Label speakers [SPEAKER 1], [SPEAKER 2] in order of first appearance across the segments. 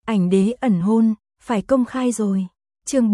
[SPEAKER 1] Ảnh đế ẩn hôn, phải công khai rồi. Chương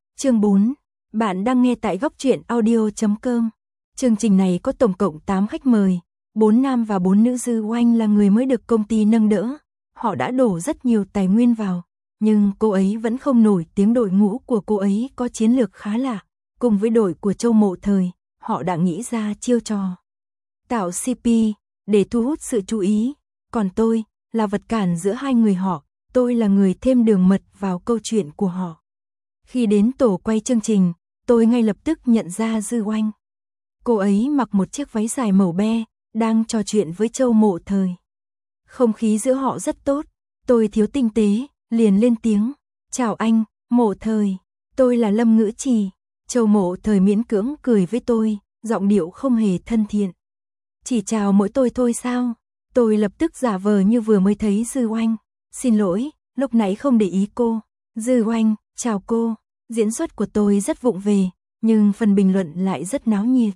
[SPEAKER 1] 4. Bạn đang nghe tại góc truyện audio.com. Chương trình này có tổng cộng 8 khách mời, 4 nam và 4 nữ. Dư Oanh là người mới được công ty nâng đỡ. Họ đã đổ rất nhiều tài nguyên vào, nhưng cô ấy vẫn không nổi tiếng. Đội ngũ của cô ấy có chiến lược khá lạ. Cùng với đội của Châu Mộ Thời, họ đã nghĩ ra chiêu trò tạo CP để thu hút sự chú ý. Còn tôi là vật cản giữa hai người họ. Tôi là người thêm đường mật vào câu chuyện của họ. Khi đến tổ quay chương trình, tôi ngay lập tức nhận ra Dư Oanh. Cô ấy mặc một chiếc váy dài màu be, đang trò chuyện với Châu Mộ Thời. Không khí giữa họ rất tốt. Tôi thiếu tinh tế, liền lên tiếng. Chào anh, Mộ Thời. Tôi là Lâm Ngữ Trì. Châu Mộ Thời miễn cưỡng cười với tôi, giọng điệu không hề thân thiện. Chỉ chào mỗi tôi thôi sao? Tôi lập tức giả vờ như vừa mới thấy Dư Oanh. Xin lỗi, lúc nãy không để ý cô. Dư Oanh, chào cô. Diễn xuất của tôi rất vụng về, nhưng phần bình luận lại rất náo nhiệt.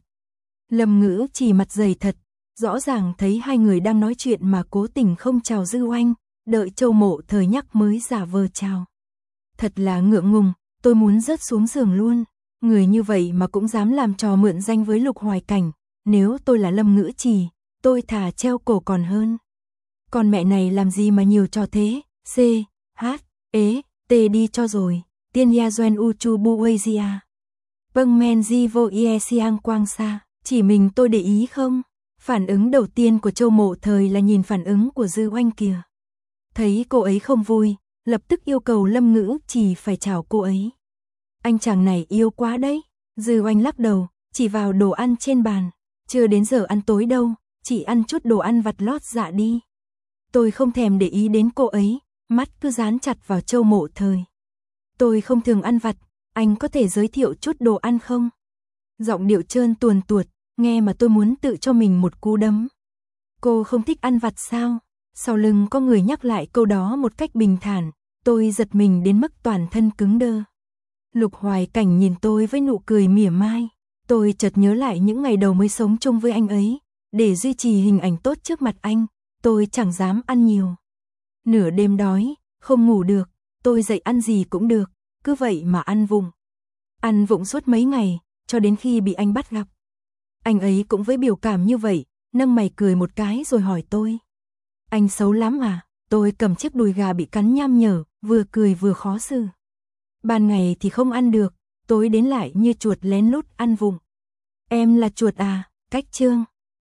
[SPEAKER 1] Lâm Ngữ Trì mặt dày thật, rõ ràng thấy hai người đang nói chuyện mà cố tình không chào Dư Oanh, đợi Châu Mộ Thời nhắc mới giả vờ chào. Thật là ngượng ngùng, tôi muốn rớt xuống giường luôn. Người như vậy mà cũng dám làm trò mượn danh với Lục Hoài Cảnh. Nếu tôi là Lâm Ngữ Trì, tôi thà treo cổ còn hơn. Con mẹ này làm gì mà nhiều trò thế? C, H, E, T đi cho rồi. Tiên ya doen u chu bu Asia. Vâng men di vô ie siang quang sa. Chỉ mình tôi để ý không? Phản ứng đầu tiên của Châu Mộ Thời là nhìn phản ứng của Dư Oanh kìa. Thấy cô ấy không vui, lập tức yêu cầu Lâm Ngữ Trì phải chào cô ấy. Anh chàng này yêu quá đấy. Dư Oanh lắc đầu, chỉ vào đồ ăn trên bàn. Chưa đến giờ ăn tối đâu, chỉ ăn chút đồ ăn vặt lót dạ đi. Tôi không thèm để ý đến cô ấy, mắt cứ dán chặt vào Châu Mộ Thời. Tôi không thường ăn vặt, anh có thể giới thiệu chút đồ ăn không? Giọng điệu trơn tuồn tuột, nghe mà tôi muốn tự cho mình một cú đấm. Cô không thích ăn vặt sao? Sau lưng có người nhắc lại câu đó một cách bình thản, tôi giật mình đến mức toàn thân cứng đơ. Lục Hoài Cảnh nhìn tôi với nụ cười mỉa mai. Tôi chợt nhớ lại những ngày đầu mới sống chung với anh ấy. Để duy trì hình ảnh tốt trước mặt anh, tôi chẳng dám ăn nhiều. Nửa đêm đói, không ngủ được, tôi dậy ăn gì cũng được, cứ vậy mà ăn vụng. Ăn vụng suốt mấy ngày, cho đến khi bị anh bắt gặp. Anh ấy cũng với biểu cảm như vậy, nâng mày cười một cái rồi hỏi tôi. Anh xấu lắm à? Tôi cầm chiếc đùi gà bị cắn nham nhở, vừa cười vừa khó xử. Ban ngày thì không ăn được, tối đến lại như chuột lén lút ăn vụng. Em là chuột à? Cách chương.